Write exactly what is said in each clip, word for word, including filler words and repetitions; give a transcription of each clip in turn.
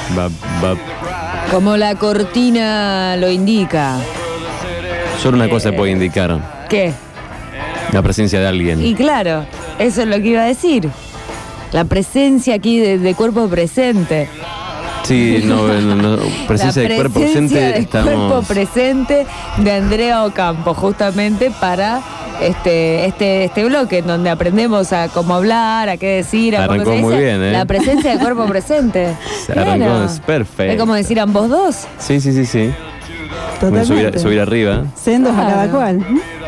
Bap, bap. Como la cortina lo indica. Solo una cosa puede indicar. ¿Qué? La presencia de alguien. Y claro, eso es lo que iba a decir. La presencia aquí de, de cuerpo presente. Sí, no, no, no, presencia La de cuerpo presencia presente. del Estamos... cuerpo presente de Andrea Ocampo, justamente para este, este, este bloque en donde aprendemos a cómo hablar, a qué decir, a Arrancó cómo se muy dice. bien, ¿eh? La presencia del cuerpo presente. Se arrancó, Claro. es perfecto. Es como decir ambos dos. Sí, sí, sí, sí. Bueno, Totalmente. subir, subir arriba. Sendos a cada Claro. cual.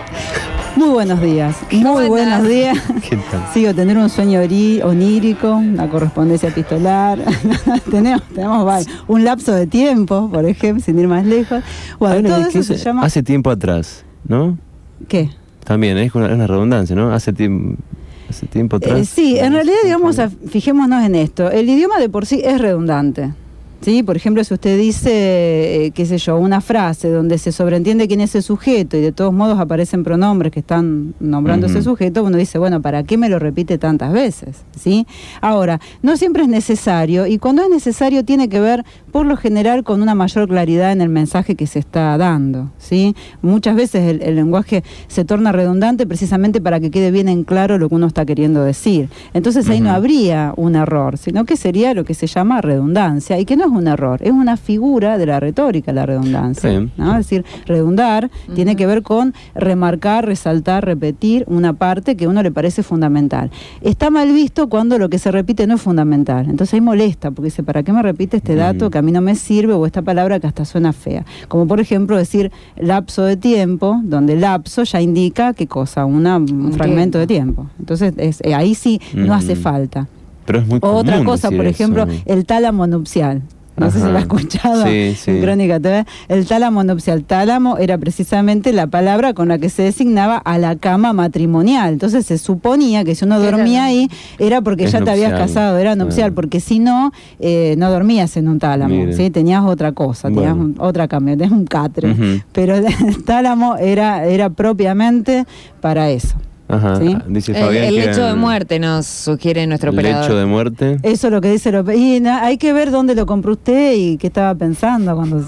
Muy buenos días. Muy buenas. buenos días. ¿Qué tal? Sigo tener un sueño ori- onírico, una correspondencia epistolar. tenemos, tenemos varios. Un lapso de tiempo, por ejemplo, sin ir más lejos. Bueno, Hay una todo que eso se hice llama. Hace tiempo atrás, ¿no? ¿Qué? También, es una, es una redundancia, ¿no? Hace, tiempo hace tiempo atrás. Eh, sí, en realidad, digamos, a- fijémonos en esto. El idioma de por sí es redundante. ¿Sí? Por ejemplo, si usted dice, eh, qué sé yo, una frase donde se sobreentiende quién es el sujeto y de todos modos aparecen pronombres que están nombrando Ujú. ese sujeto, uno dice, bueno, ¿para qué me lo repite tantas veces? ¿Sí? Ahora, no siempre es necesario y cuando es necesario tiene que ver, por lo general, con una mayor claridad en el mensaje que se está dando. ¿Sí? Muchas veces el, el lenguaje se torna redundante precisamente para que quede bien en claro lo que uno está queriendo decir. Entonces ahí Ujú. no habría un error, sino que sería lo que se llama redundancia y que no es un error, es una figura de la retórica la redundancia. Sí. ¿No? Es decir, redundar Ujú. tiene que ver con remarcar, resaltar, repetir una parte que a uno le parece fundamental. Está mal visto cuando lo que se repite no es fundamental. Entonces ahí molesta, porque dice, ¿para qué me repite este dato Ujú. que a mí no me sirve o esta palabra que hasta suena fea? Como por ejemplo decir lapso de tiempo, donde lapso ya indica qué cosa, una, un, Un fragmento tiempo. de tiempo. Entonces es, eh, ahí sí no Ujú. hace falta. Pero es muy O otra común cosa, decir por ejemplo, eso. el tálamo nupcial. No sé si Ajá. lo ha escuchado Sí, sí. en Crónica T V. El tálamo nupcial. Tálamo era precisamente la palabra con la que se designaba a la cama matrimonial. Entonces se suponía que si uno Que era dormía no- ahí era porque Es ya te habías nupcial. casado, era nupcial, Ah. porque si no, eh, no dormías en un tálamo, Mire. ¿sí? Tenías otra cosa, tenías Bueno. un- otra cama, tenías un catre. Ujú. Pero el tálamo era, era propiamente para eso. Ajá. ¿Sí? Dice El, Fabián el que lecho de el muerte nos sugiere nuestro operador. lecho de muerte. Eso es lo que dice lo y na- hay que ver dónde lo compró usted y qué estaba pensando cuando...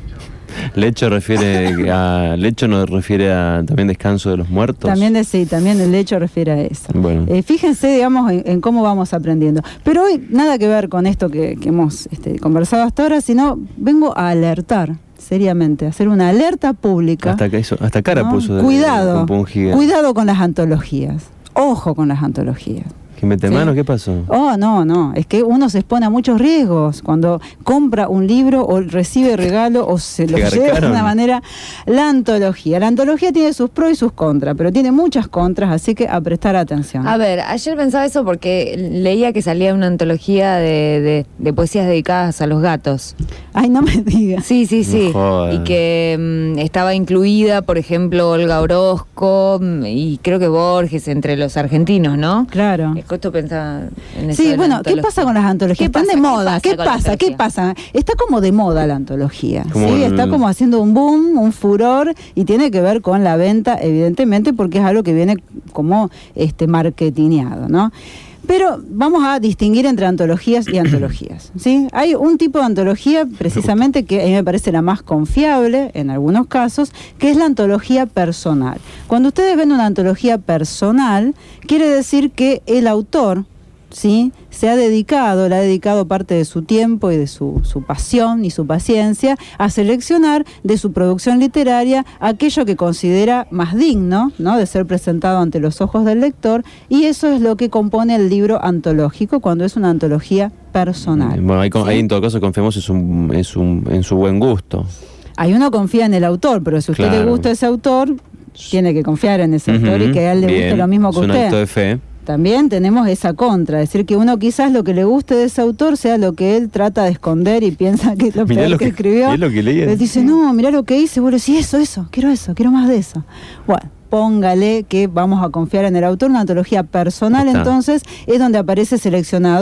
Lecho refiere a lecho no refiere a también descanso de los muertos. También es, sí, también el hecho refiere a eso. Bueno. Eh, fíjense, digamos, en, en cómo vamos aprendiendo. Pero hoy nada que ver con esto que, que hemos este, conversado hasta ahora, sino vengo a alertar seriamente, a hacer una alerta pública. Hasta que eso, hasta cara ¿no? puso de- Cuidado, compungida. cuidado con las antologías. Ojo con las antologías. ¿Que mete Sí. mano? ¿Qué pasó? Oh, no, no, es que uno se expone a muchos riesgos cuando compra un libro o recibe regalo o se lo ¿Te lleva de garcaron? una manera. La antología. La antología tiene sus pros y sus contras, pero tiene muchas contras, así que a prestar atención. A ver, ayer pensaba eso porque leía que salía una antología de, de, de poesías dedicadas a los gatos. Ay, no me digas. Sí, sí, sí. No jodas. Y que mm, estaba incluida, por ejemplo, Olga Orozco mm, y creo que Borges entre los argentinos, ¿no? Claro. Es que esto pensaba en eso Sí, de la bueno, ¿qué antología. pasa con las antologías? ¿Qué Están pasa? de ¿Qué moda. pasa ¿Qué con la pasa? ¿Qué antología? pasa? Está como de moda la antología. Como ¿sí? el- Está como haciendo un boom, un furor y tiene que ver con la venta, evidentemente, porque es algo que viene como este marketineado, ¿no? Pero vamos a distinguir entre antologías y antologías, ¿sí? Hay un tipo de antología precisamente que a mí me parece la más confiable en algunos casos, que es la antología personal. Cuando ustedes ven una antología personal, quiere decir que el autor, ¿sí?, se ha dedicado, le ha dedicado parte de su tiempo y de su, su pasión y su paciencia a seleccionar de su producción literaria aquello que considera más digno, ¿no?, de ser presentado ante los ojos del lector, y eso es lo que compone el libro antológico cuando es una antología personal. Bueno, ahí, con- ¿sí? ahí en todo caso confiamos es un, es un, en su buen gusto. Ahí uno confía en el autor, pero si a usted Claro. le gusta ese autor, tiene que confiar en ese autor y que a él le guste Bien, lo mismo que es un usted. acto de fe. También tenemos esa contra, es decir, que uno quizás lo que le guste de ese autor sea lo que él trata de esconder y piensa que es lo Mirá peor lo que, que- escribió. mirá lo que leí. Él dice, no, mirá lo que hice, bueno, sí, eso, eso, quiero eso, quiero más de eso. Bueno, póngale que vamos a confiar en el autor. Una antología personal, Está. entonces, es donde aparece seleccionado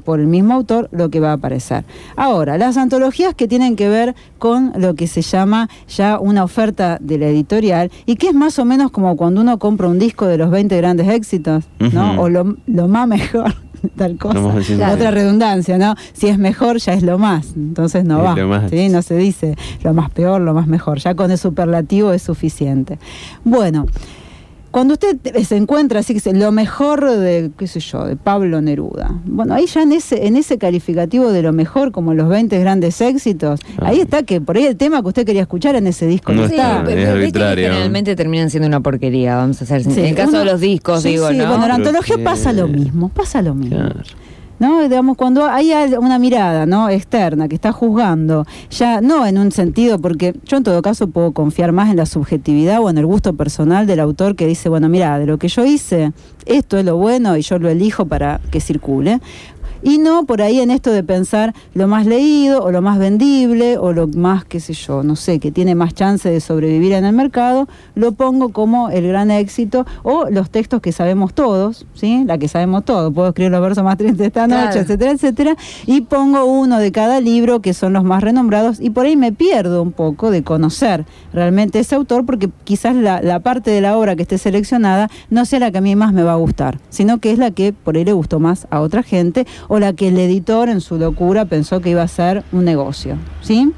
por el mismo autor lo que va a aparecer. Ahora, las antologías que tienen que ver con lo que se llama ya una oferta de la editorial y que es más o menos como cuando uno compra un disco de los veinte grandes éxitos, ¿no? Uh-huh. O lo, lo más mejor, tal cosa. No, claro. Otra redundancia, ¿no? Si es mejor ya es lo más, entonces no va, ¿sí? No se dice lo más peor, lo más mejor, ya con el superlativo es suficiente. Bueno, cuando usted se encuentra así, que lo mejor de, qué sé yo, de Pablo Neruda, bueno, ahí ya en ese en ese calificativo de lo mejor, como los veinte grandes éxitos, ah. ahí está que por ahí el tema que usted quería escuchar en ese disco no, no está. Sí, es arbitrario. Generalmente terminan siendo una porquería, vamos a hacer. Sí, en el caso uno, de los discos, sí, digo, sí, ¿no? Bueno, la antología pasa lo mismo, pasa lo mismo. Claro. ¿No? Digamos, cuando hay una mirada, ¿no?, externa que está juzgando, ya no en un sentido, porque yo en todo caso puedo confiar más en la subjetividad o en el gusto personal del autor que dice, bueno, mira, de lo que yo hice, esto es lo bueno y yo lo elijo para que circule. Y no por ahí en esto de pensar lo más leído o lo más vendible o lo más, qué sé yo, no sé, que tiene más chance de sobrevivir en el mercado, lo pongo como el gran éxito o los textos que sabemos todos, ¿sí? La que sabemos todos, puedo escribir los versos más tristes de esta noche, claro. etcétera, etcétera, y pongo uno de cada libro que son los más renombrados y por ahí me pierdo un poco de conocer realmente ese autor porque quizás la, la parte de la obra que esté seleccionada no sea la que a mí más me va a gustar, sino que es la que por ahí le gustó más a otra gente o la que el editor en su locura pensó que iba a ser un negocio, ¿sí?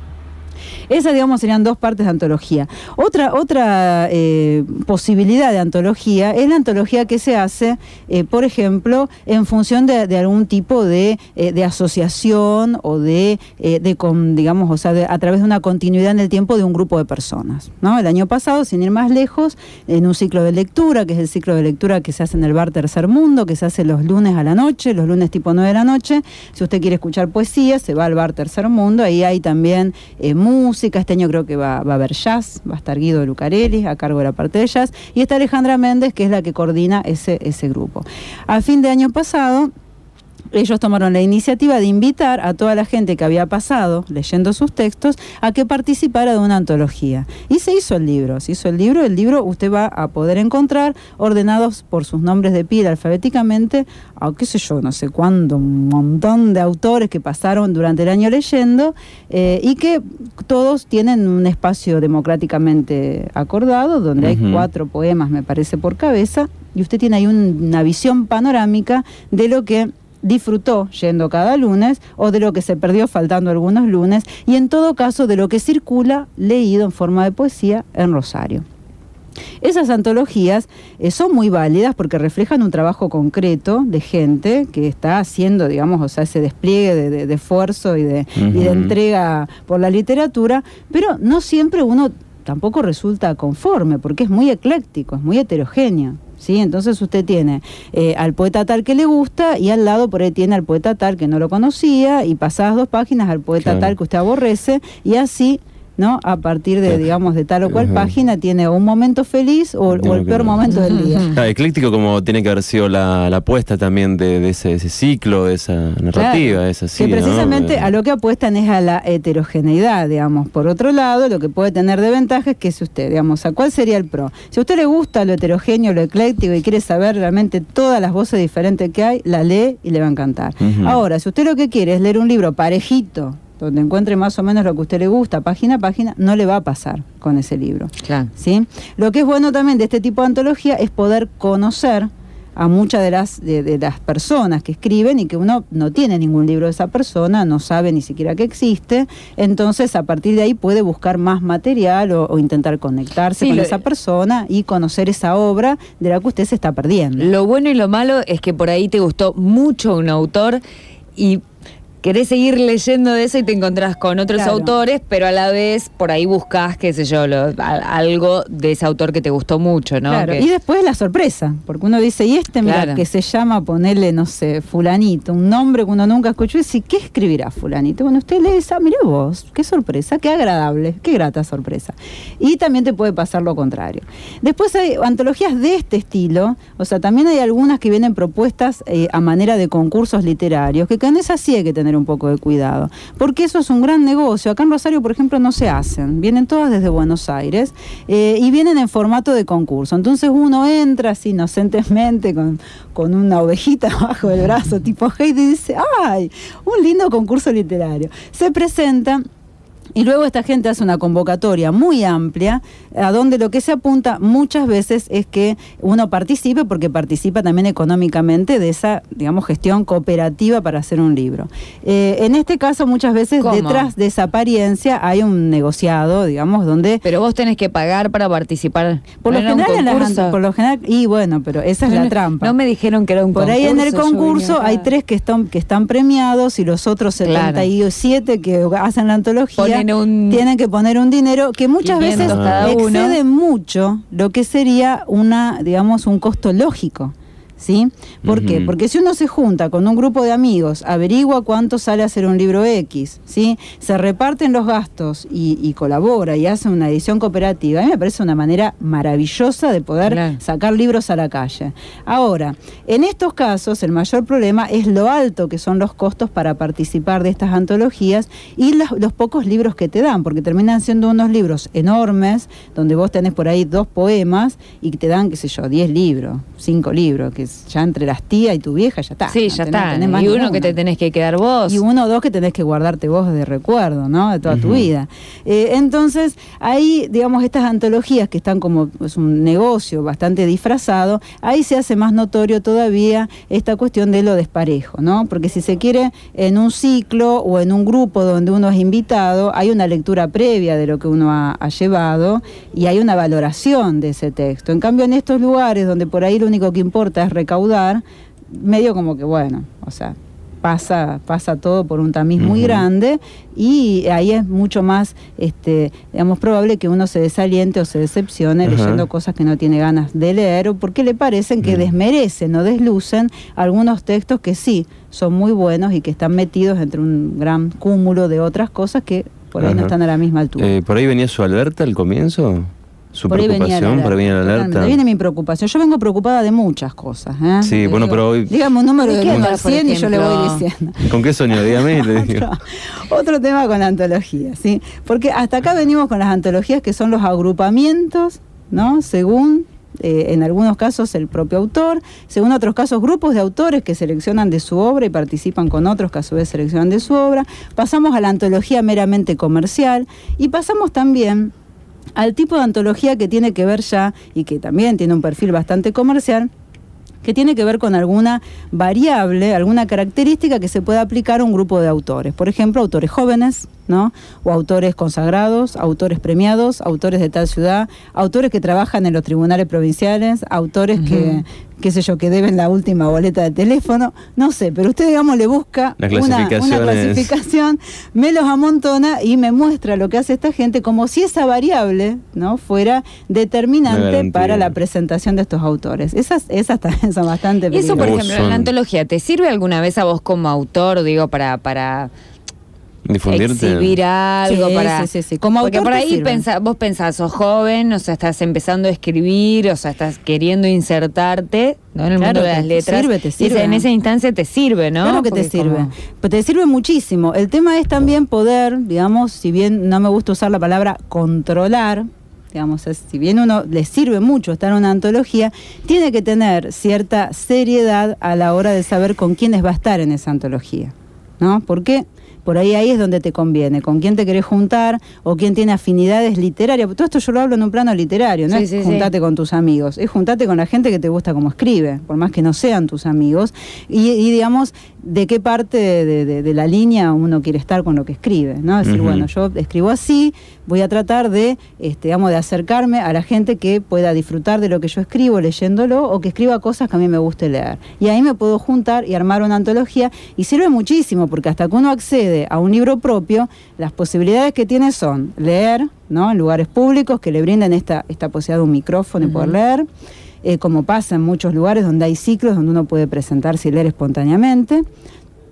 Esas, digamos, serían dos partes de antología. Otra otra eh, posibilidad de antología es la antología que se hace, eh, por ejemplo, en función de, de algún tipo de, eh, de asociación o de, eh, de con, digamos, o sea, de, a través de una continuidad en el tiempo de un grupo de personas, ¿no? El año pasado, sin ir más lejos, en un ciclo de lectura, que es el ciclo de lectura que se hace en el Bar Tercer Mundo, que se hace los lunes a la noche, los lunes tipo nueve de la noche. Si usted quiere escuchar poesía, se va al Bar Tercer Mundo, ahí hay también eh, música. Este año creo que va, va a haber jazz, va a estar Guido Lucarelli a cargo de la parte de jazz y está Alejandra Méndez, que es la que coordina ese, ese grupo. A fin de año pasado, ellos tomaron la iniciativa de invitar a toda la gente que había pasado leyendo sus textos a que participara de una antología. Y se hizo el libro, se hizo el libro, el libro usted va a poder encontrar ordenados por sus nombres de pila alfabéticamente, a qué sé yo, no sé cuándo, un montón de autores que pasaron durante el año leyendo eh, y que todos tienen un espacio democráticamente acordado, donde uh-huh. hay cuatro poemas, me parece, por cabeza, y usted tiene ahí un, una visión panorámica de lo que disfrutó yendo cada lunes o de lo que se perdió faltando algunos lunes y en todo caso de lo que circula leído en forma de poesía en Rosario. Esas antologías eh, son muy válidas porque reflejan un trabajo concreto de gente que está haciendo, digamos, o sea, ese despliegue de, de, de esfuerzo y de, uh-huh. y de entrega por la literatura, pero no siempre uno tampoco resulta conforme porque es muy ecléctico, es muy heterogéneo. ¿Sí? Entonces usted tiene eh, al poeta tal que le gusta y al lado por ahí tiene al poeta tal que no lo conocía y pasadas dos páginas al poeta claro. tal que usted aborrece y así, ¿no? A partir de, digamos, de tal o cual uh-huh. página tiene un momento feliz o, o el peor momento del día. Claro, ecléctico como tiene que haber sido la, la apuesta también de, de ese, ese ciclo, de esa narrativa, claro, es así, que precisamente ¿no? a lo que apuestan es a la heterogeneidad, digamos. Por otro lado, lo que puede tener de ventaja es que si usted, digamos, ¿a cuál sería el pro? Si a usted le gusta lo heterogéneo, lo ecléctico y quiere saber realmente todas las voces diferentes que hay, la lee y le va a encantar. Uh-huh. Ahora, si usted lo que quiere es leer un libro parejito, donde encuentre más o menos lo que a usted le gusta, página a página, no le va a pasar con ese libro. Claro. ¿Sí? Lo que es bueno también de este tipo de antología es poder conocer a muchas de las, de, de las personas que escriben y que uno no tiene ningún libro de esa persona, no sabe ni siquiera que existe, entonces a partir de ahí puede buscar más material o, o intentar conectarse sí, con lo, esa persona y conocer esa obra de la que usted se está perdiendo. Lo bueno y lo malo es que por ahí te gustó mucho un autor y querés seguir leyendo de eso y te encontrás con otros claro. autores, pero a la vez por ahí buscás, qué sé yo, lo, a, algo de ese autor que te gustó mucho, ¿no? Claro. Que... Y después la sorpresa, porque uno dice, y este, mira, claro. que se llama, ponerle, no sé, fulanito, un nombre que uno nunca escuchó, y dice, ¿qué escribirá fulanito? Bueno, usted lee y dice, ah, mira vos, qué sorpresa, qué agradable, qué grata sorpresa. Y también te puede pasar lo contrario. Después hay antologías de este estilo, o sea, también hay algunas que vienen propuestas eh, a manera de concursos literarios, que con esas sí hay que tener tener un poco de cuidado. Porque eso es un gran negocio. Acá en Rosario, por ejemplo, no se hacen. Vienen todas desde Buenos Aires eh, y vienen en formato de concurso. Entonces uno entra así inocentemente con, con una ovejita bajo el brazo tipo Heidi y dice, ¡ay! Un lindo concurso literario. Se presenta. Y luego esta gente hace una convocatoria muy amplia, a donde lo que se apunta muchas veces es que uno participe, porque participa también económicamente de esa, digamos, gestión cooperativa para hacer un libro. Eh, en este caso, muchas veces, ¿cómo? Detrás de esa apariencia hay un negociado, digamos, donde... Pero vos tenés que pagar para participar. Por, ¿No lo era un general, en las, concurso? por lo general, y bueno, pero esa es No, la trampa. No me dijeron que era un Por concurso. ahí en el yo concurso venía hay acá. tres que están, que están premiados y los otros setenta y siete que hacen la antología Ponen un- tienen que poner un dinero que muchas veces quinientos cada uno. excede mucho lo que sería una, digamos, un costo lógico. ¿Sí? ¿Por qué? Ujú. Porque si uno se junta con un grupo de amigos, averigua cuánto sale hacer un libro X, ¿sí? Se reparten los gastos y, y colabora y hace una edición cooperativa, a mí me parece una manera maravillosa de poder Claro. sacar libros a la calle. Ahora, en estos casos el mayor problema es lo alto que son los costos para participar de estas antologías y los, los pocos libros que te dan, porque terminan siendo unos libros enormes, donde vos tenés por ahí dos poemas y te dan, qué sé yo, diez libros, cinco libros, que ya entre las tías y tu vieja ya está. Sí, no ya tenés- está. tenés más Y uno ninguno. que te tenés que quedar vos. Y uno o dos que tenés que guardarte vos de recuerdo, ¿no? De toda tu Ujú. vida. Eh, entonces, ahí, digamos, estas antologías que están como pues, un negocio bastante disfrazado, ahí se hace más notorio todavía esta cuestión de lo desparejo, ¿no? Porque si se quiere, en un ciclo o en un grupo donde uno es invitado, hay una lectura previa de lo que uno ha, ha llevado y hay una valoración de ese texto. En cambio, en estos lugares donde por ahí lo único que importa es recaudar, medio como que, bueno, o sea, pasa pasa todo por un tamiz muy Ujú. grande y ahí es mucho más, este, digamos, probable que uno se desaliente o se decepcione Ajá. leyendo cosas que no tiene ganas de leer o porque le parecen que Mm. desmerecen o deslucen algunos textos que sí son muy buenos y que están metidos entre un gran cúmulo de otras cosas que por ahí Ajá. no están a la misma altura. Eh, ¿Por ahí venía su alerta al comienzo? ¿Su Por ahí venía la preocupación? alerta, ¿Por ahí venía la totalmente. alerta? Ahí viene mi preocupación. Yo vengo preocupada de muchas cosas. ¿eh? Sí, Le bueno, digo, pero hoy- dígame un número ¿De de qué uno va, al por cien y yo le voy ejemplo? diciendo. ¿Con qué sueño? Dígame y le digo. Otro, otro tema con la antología, ¿sí? Porque hasta acá venimos con las antologías que son los agrupamientos, ¿no? Según, eh, en algunos casos, el propio autor, según otros casos, grupos de autores que seleccionan de su obra y participan con otros que a su vez seleccionan de su obra. Pasamos a la antología meramente comercial y pasamos también al tipo de antología que tiene que ver ya, y que también tiene un perfil bastante comercial, que tiene que ver con alguna variable, alguna característica que se pueda aplicar a un grupo de autores. Por ejemplo, autores jóvenes, ¿no? O autores consagrados, autores premiados, autores de tal ciudad, autores que trabajan en los tribunales provinciales, autores Ujú. que, qué sé yo, que deben la última boleta de teléfono, no sé, pero usted, digamos, le busca Las una, una clasificaciones. clasificación, me los amontona y me muestra lo que hace esta gente como si esa variable, ¿no? fuera Una determinante garantía. para la presentación de estos autores. Esas, esas también son bastante Y eso, por Vos peligrosas. ejemplo, en la son- antología, ¿te sirve alguna vez a vos como autor, digo, para, para Difundirte. exhibir algo? Sí, para... sí, sí, sí. Como Porque autor por te ahí sirve. pensá- vos pensás, sos joven, o sea, estás empezando a escribir, o sea, estás queriendo insertarte, ¿no? En el Claro, mundo de te- las te letras. sirve, te Y sirve. esa- en esa instancia te sirve, ¿no? Claro que te Porque sirve. como- Pues te sirve muchísimo. El tema es también poder, digamos, si bien no me gusta usar la palabra controlar, digamos, es- si bien uno le sirve mucho estar en una antología, tiene que tener cierta seriedad a la hora de saber con quiénes va a estar en esa antología, ¿no? Porque por ahí ahí es donde te conviene, con quién te querés juntar o quién tiene afinidades literarias. Todo esto yo lo hablo en un plano literario, no Sí, es sí, sí. juntarte con tus amigos, es juntarte con la gente que te gusta como escribe, por más que no sean tus amigos, y, y digamos, de qué parte de, de- de la línea uno quiere estar con lo que escribe, ¿no? Es decir, Ujú. bueno, yo escribo así, voy a tratar de, este, digamos, de acercarme a la gente que pueda disfrutar de lo que yo escribo leyéndolo o que escriba cosas que a mí me guste leer. Y ahí me puedo juntar y armar una antología y sirve muchísimo porque hasta que uno accede a un libro propio, las posibilidades que tiene son leer, ¿no? En lugares públicos que le brinden esta, esta posibilidad de un micrófono y poder Ujú. leer, eh, como pasa en muchos lugares donde hay ciclos donde uno puede presentarse y leer espontáneamente.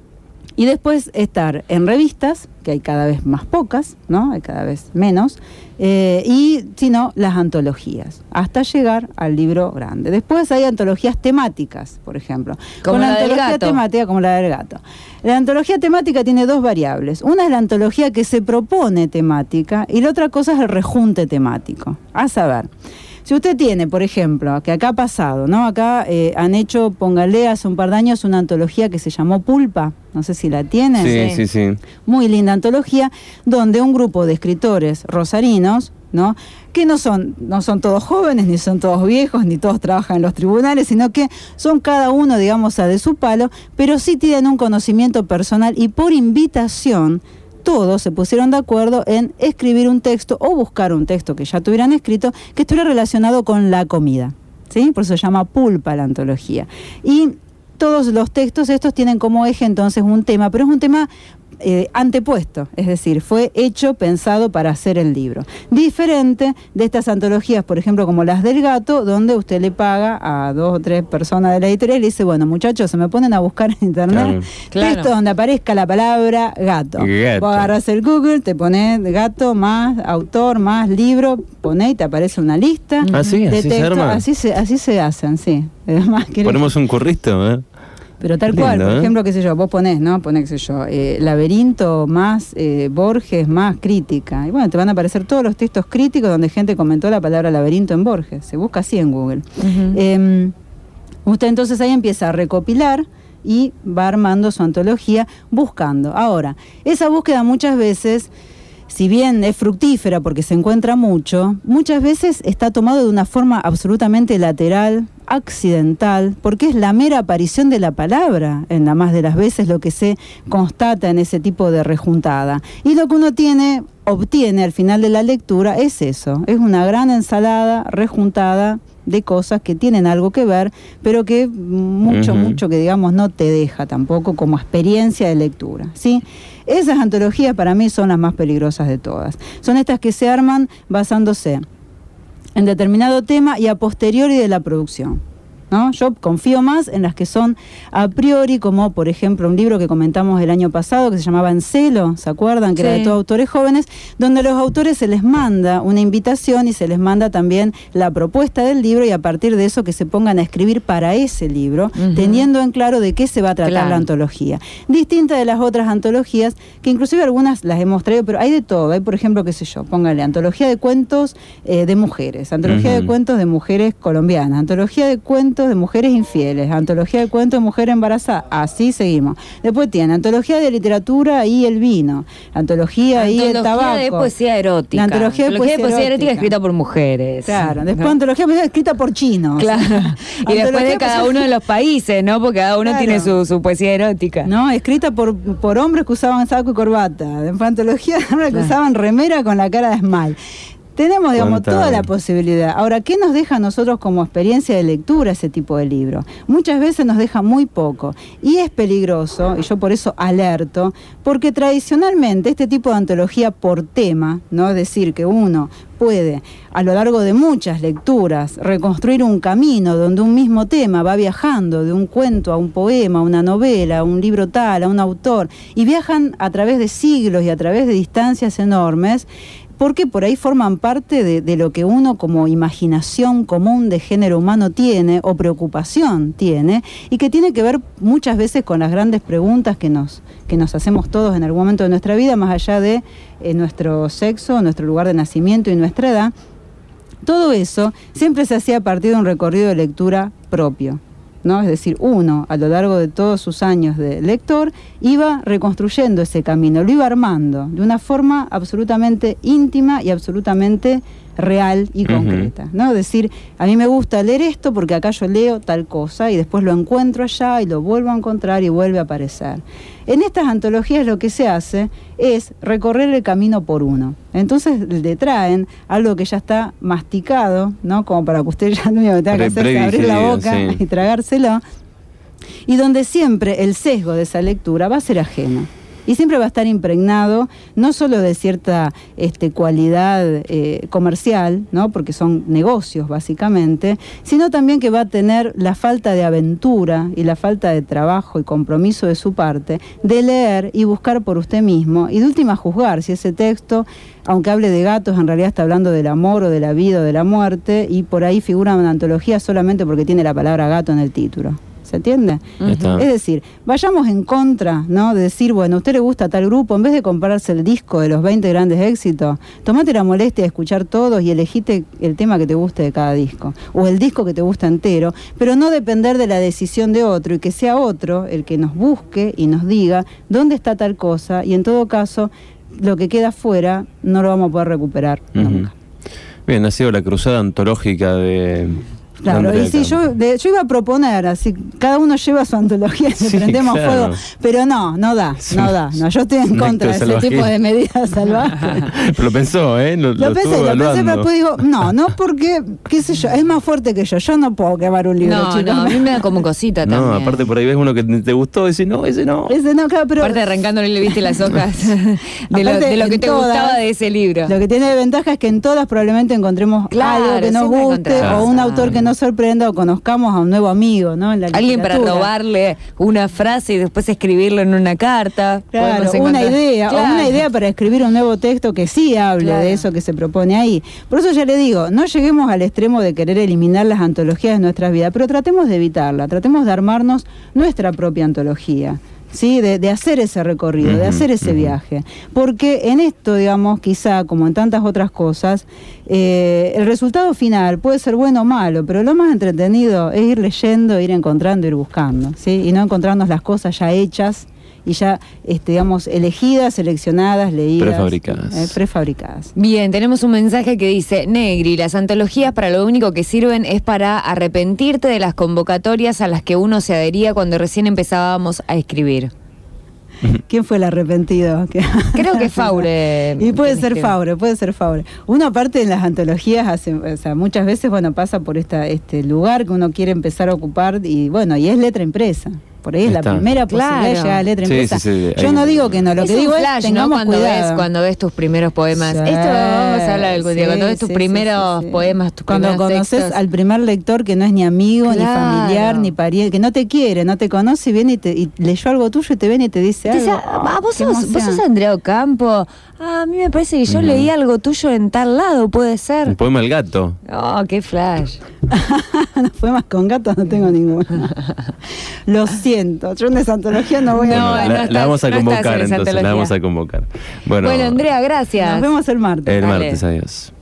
Y después estar en revistas, que hay cada vez más pocas, ¿no? Hay cada vez menos, eh, y si no, las antologías, hasta llegar al libro grande. Después hay antologías temáticas, por ejemplo. Como Con la la del antología gato. temática, como la del gato. La antología temática tiene dos variables. Una es la antología que se propone temática y la otra cosa es el rejunte temático. A saber, si usted tiene, por ejemplo, que acá ha pasado, ¿no? Acá eh, han hecho, póngale, hace un par de años una antología que se llamó Pulpa, no sé si la tienen. Sí, sí, sí. Muy linda antología, donde un grupo de escritores rosarinos, ¿no? Que no son, no son todos jóvenes, ni son todos viejos, ni todos trabajan en los tribunales, sino que son cada uno, digamos, a de su palo, pero sí tienen un conocimiento personal y por invitación todos se pusieron de acuerdo en escribir un texto o buscar un texto que ya tuvieran escrito que estuviera relacionado con la comida, ¿sí? Por eso se llama Pulpa la antología. Y todos los textos estos tienen como eje entonces un tema, pero es un tema eh, antepuesto, es decir, fue hecho, pensado para hacer el libro. Diferente de estas antologías, por ejemplo, como las del gato, donde usted le paga a dos o tres personas de la editorial y le dice, bueno, muchachos, se me ponen a buscar en internet Claro. texto donde aparezca la palabra gato. Gato. Vos agarrás el Google, te pones gato más autor más libro, ponés y te aparece una lista Ah, sí, de así se textos. arma. Así se, así se hacen, sí. Además, que Ponemos un currito, ¿eh? pero tal Lindo, cual, por ¿eh? ejemplo, qué sé yo, vos ponés, ¿no? Ponés, qué sé yo, eh, Laberinto más eh, Borges más crítica. Y bueno, te van a aparecer todos los textos críticos donde gente comentó la palabra laberinto en Borges. Se busca así en Google. Ujú. Eh, usted entonces ahí empieza a recopilar y va armando su antología buscando. Ahora, esa búsqueda muchas veces, si bien es fructífera porque se encuentra mucho, muchas veces está tomado de una forma absolutamente lateral, accidental, porque es la mera aparición de la palabra, en la más de las veces lo que se constata en ese tipo de rejuntada. Y lo que uno tiene, obtiene al final de la lectura es eso, es una gran ensalada rejuntada de cosas que tienen algo que ver, pero que mucho, Ujú. mucho que digamos no te deja tampoco como experiencia de lectura, ¿sí? Esas antologías para mí son las más peligrosas de todas. Son estas que se arman basándose en determinado tema y a posteriori de la producción, ¿no? Yo confío más en las que son a priori, como por ejemplo un libro que comentamos el año pasado que se llamaba En Celo, ¿se acuerdan? Que Sí. era de todos autores jóvenes, donde a los autores se les manda una invitación y se les manda también la propuesta del libro y a partir de eso que se pongan a escribir para ese libro, Ujú. teniendo en claro de qué se va a tratar Claro. la antología. Distinta de las otras antologías, que inclusive algunas las hemos traído, pero hay de todo. Hay, por ejemplo, qué sé yo, póngale antología de cuentos eh, de mujeres, antología Ujú. de cuentos de mujeres colombianas, antología de cuentos de mujeres infieles, antología de cuentos de mujeres embarazadas, así seguimos. Después tiene antología de literatura y el vino, antología, y el tabaco. Antología de poesía erótica. La antología de poesía erótica erótica. escrita por mujeres. Claro, después ¿no? antología de poesía escrita por chinos. Claro. Y después Antología de cada poesía- uno de los países, ¿no? Porque cada uno Claro. tiene su, su poesía erótica. No, escrita por, por hombres que usaban saco y corbata. De antología de hombres que Claro. usaban remera con la cara de esmal. Tenemos, digamos, Cuánta- toda la posibilidad. Ahora, ¿qué nos deja a nosotros como experiencia de lectura ese tipo de libro? Muchas veces nos deja muy poco. Y es peligroso, y yo por eso alerto, porque tradicionalmente este tipo de antología por tema, ¿no? Es decir, que uno puede, a lo largo de muchas lecturas, reconstruir un camino donde un mismo tema va viajando de un cuento a un poema, a una novela, a un libro tal, a un autor, y viajan a través de siglos y a través de distancias enormes, porque por ahí forman parte de, de lo que uno como imaginación común de género humano tiene o preocupación tiene y que tiene que ver muchas veces con las grandes preguntas que nos, que nos hacemos todos en algún momento de nuestra vida, más allá de eh, nuestro sexo, nuestro lugar de nacimiento y nuestra edad. Todo eso siempre se hacía a partir de un recorrido de lectura propio, ¿no? Es decir, uno, a lo largo de todos sus años de lector, iba reconstruyendo ese camino, lo iba armando de una forma absolutamente íntima y absolutamente real y Ujú. concreta, ¿no? Es decir, a mí me gusta leer esto porque acá yo leo tal cosa y después lo encuentro allá y lo vuelvo a encontrar y vuelve a aparecer. En estas antologías lo que se hace es recorrer el camino por uno. Entonces le traen algo que ya está masticado, ¿no? Como para que usted ya no tenga que Pre- hacer es abrir la predigerido, boca sí. y tragárselo. Y donde siempre el sesgo de esa lectura va a ser ajeno. Y siempre va a estar impregnado no solo de cierta este, cualidad eh, comercial, ¿no? Porque son negocios básicamente, sino también que va a tener la falta de aventura y la falta de trabajo y compromiso de su parte, de leer y buscar por usted mismo, y de última juzgar si ese texto, aunque hable de gatos, en realidad está hablando del amor o de la vida o de la muerte, y por ahí figura una antología solamente porque tiene la palabra gato en el título. ¿Se entiende? Uh-huh. Es decir, vayamos en contra, ¿no? De decir, bueno, a usted le gusta tal grupo, en vez de comprarse el disco de los veinte grandes éxitos, tomate la molestia de escuchar todos y elegite el tema que te guste de cada disco, o el disco que te gusta entero, pero no depender de la decisión de otro, y que sea otro el que nos busque y nos diga dónde está tal cosa, y en todo caso, lo que queda afuera no lo vamos a poder recuperar uh-huh. nunca. Bien, ha sido la cruzada antológica de... Claro, y sí, yo, de, yo iba a proponer, así, cada uno lleva su antología y sí, prendemos claro. fuego, pero no, no da, sí, no da, no, yo estoy en contra de ese salvaje. tipo de medidas salvajes. Pero lo pensó, ¿eh? Lo, lo, lo pensé, lo pensé, pero después digo, no, no porque, qué sé yo, es más fuerte que yo, yo no puedo quemar un libro, no, chicos. No, a mí me da como cosita no, también. No, aparte por ahí ves uno que te gustó y dices, no, ese no. Ese no, claro, pero... Aparte arrancándole le viste las hojas de, lo, de lo que te todas, gustaba de ese libro. Lo que tiene de ventaja es que en todas probablemente encontremos claro, algo que nos guste, o un autor que nos sorprenda, o con conozcamos a un nuevo amigo, ¿no? En la alguien para robarle una frase y después escribirlo en una carta. Claro, una idea, claro. o una idea para escribir un nuevo texto que sí hable claro. de eso que se propone ahí. Por eso ya le digo, no lleguemos al extremo de querer eliminar las antologías de nuestras vidas, pero tratemos de evitarla, tratemos de armarnos nuestra propia antología. ¿Sí? De, de hacer ese recorrido, uh-huh, de hacer ese uh-huh. viaje. Porque en esto, digamos, quizá como en tantas otras cosas, eh, el resultado final puede ser bueno o malo, pero lo más entretenido es ir leyendo, ir encontrando, ir buscando, ¿sí? Y no encontrarnos las cosas ya hechas y ya, este, digamos, elegidas, seleccionadas, leídas. Prefabricadas. Eh, prefabricadas. Bien, tenemos un mensaje que dice, Negri, las antologías para lo único que sirven es para arrepentirte de las convocatorias a las que uno se adhería cuando recién empezábamos a escribir. ¿Quién fue el arrepentido? Creo que Faure. Y puede ser Faure, puede ser Faure. Uno aparte en las antologías, hace, o sea, muchas veces, bueno, pasa por esta, este lugar que uno quiere empezar a ocupar y bueno, y es letra impresa. Por ahí es la primera posibilidad claro. de llegar a letra impresa. Sí, sí, sí. Yo no digo que no, lo es que digo flash, es tengamos ¿no? cuando cuidado. Ves, cuando ves tus primeros poemas. Sí, Esto vamos a hablar algún día. Sí, cuando ves tus sí, primeros sí, sí. poemas, tus cuando conoces textos. Al primer lector que no es ni amigo, claro. ni familiar, ni pariente, que no te quiere, no te conoce y viene y, te, y leyó algo tuyo y te viene y te dice algo. Dice, ah, ¿vos, sos, ¿Vos sos Andrea Ocampo? Ah, a mí me parece que yo uh-huh. leí algo tuyo en tal lado, puede ser. El poema El Gato. Oh, qué flash. No, poemas con gatos no tengo ninguno. Lo siento, yo en esa antología no voy no, a... No, la, estás, la vamos a convocar no entonces, la vamos a convocar. Bueno, bueno, Andrea, gracias. Nos vemos el martes. El Dale. martes, adiós.